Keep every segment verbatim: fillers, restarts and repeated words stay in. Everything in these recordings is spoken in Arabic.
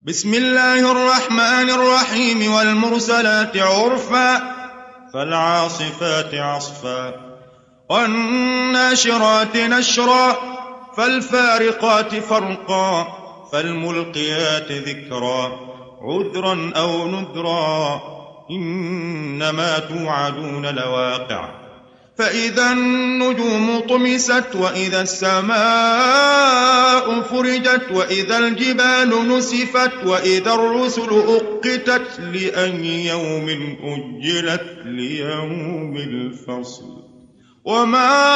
بسم الله الرحمن الرحيم والمرسلات عرفا فالعاصفات عصفا والناشرات نشرا فالفارقات فرقا فالملقيات ذكرا عذرا أو نذرا إنما توعدون لواقع فإذا النجوم طمست وإذا السماء فرجت وإذا الجبال نسفت وإذا الرسل أقتت لأي يوم أجلت ليوم الفصل وما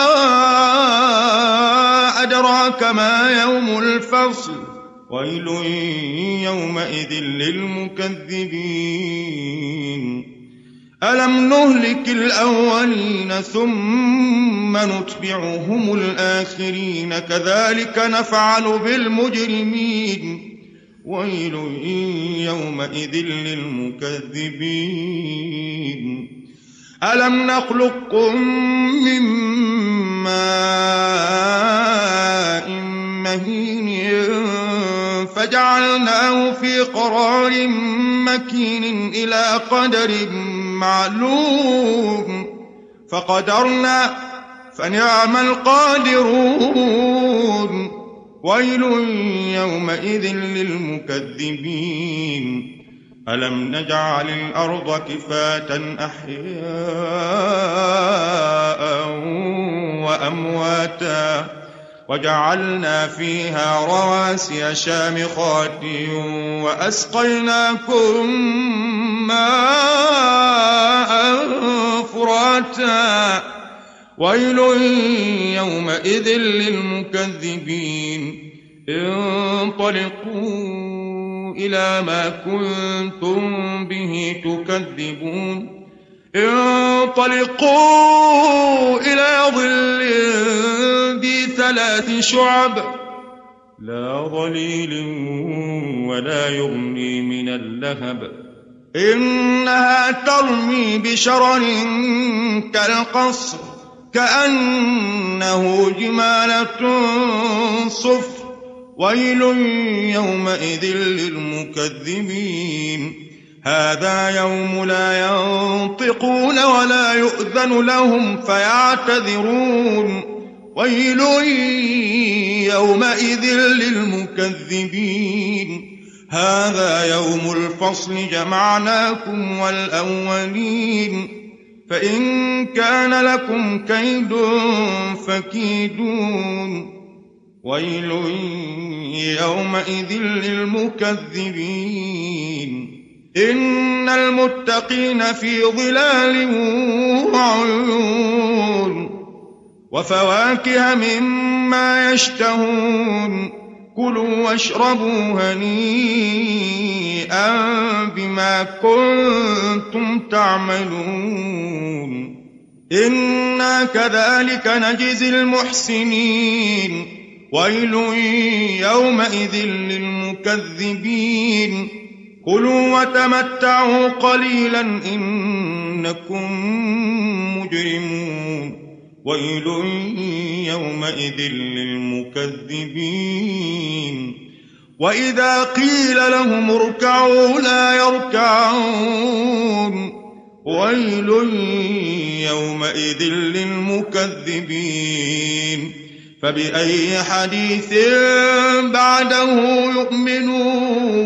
أدراك ما يوم الفصل ويل يومئذ للمكذبين ألم نهلك الأولين ثم نتبعهم الآخرين كذلك نفعل بالمجرمين ويل يومئذ للمكذبين ألم نخلقكم من ماء مهين فجعلناه في قرار مكين إلى قدر معلوم فقدرنا فنعم القادرون ويل يومئذ للمكذبين ألم نجعل الأرض كفاة أحياء وأمواتا وجعلنا فيها رواسي شامخات وأسقيناكم ماء فراتا ويل يومئذ للمكذبين انطلقوا إلى ما كنتم به تكذبون انطلقوا إلى ظل ذي ثلاث شعب لا ظليل ولا يغني من اللهب إنها ترمي بشرر كالقصر كأنه جمالة صفر ويل يومئذ للمكذبين هذا يوم لا ينطقون ولا يؤذن لهم فيعتذرون ويل يومئذ للمكذبين هذا يوم الفصل جمعناكم والأولين فإن كان لكم كيد فكيدون ويل يومئذ للمكذبين إن المتقين في ظلال وعيون وفواكه مما يشتهون كلوا واشربوا هنيئا بما كنتم تعملون إنا كذلك نجزي المحسنين ويل يومئذ للمكذبين كلوا وتمتعوا قليلا إنكم مجرمون ويل يومئذ للمكذبين وإذا قيل لهم اركعوا لا يركعون ويل يومئذ للمكذبين فبأي حديث بعده يؤمنون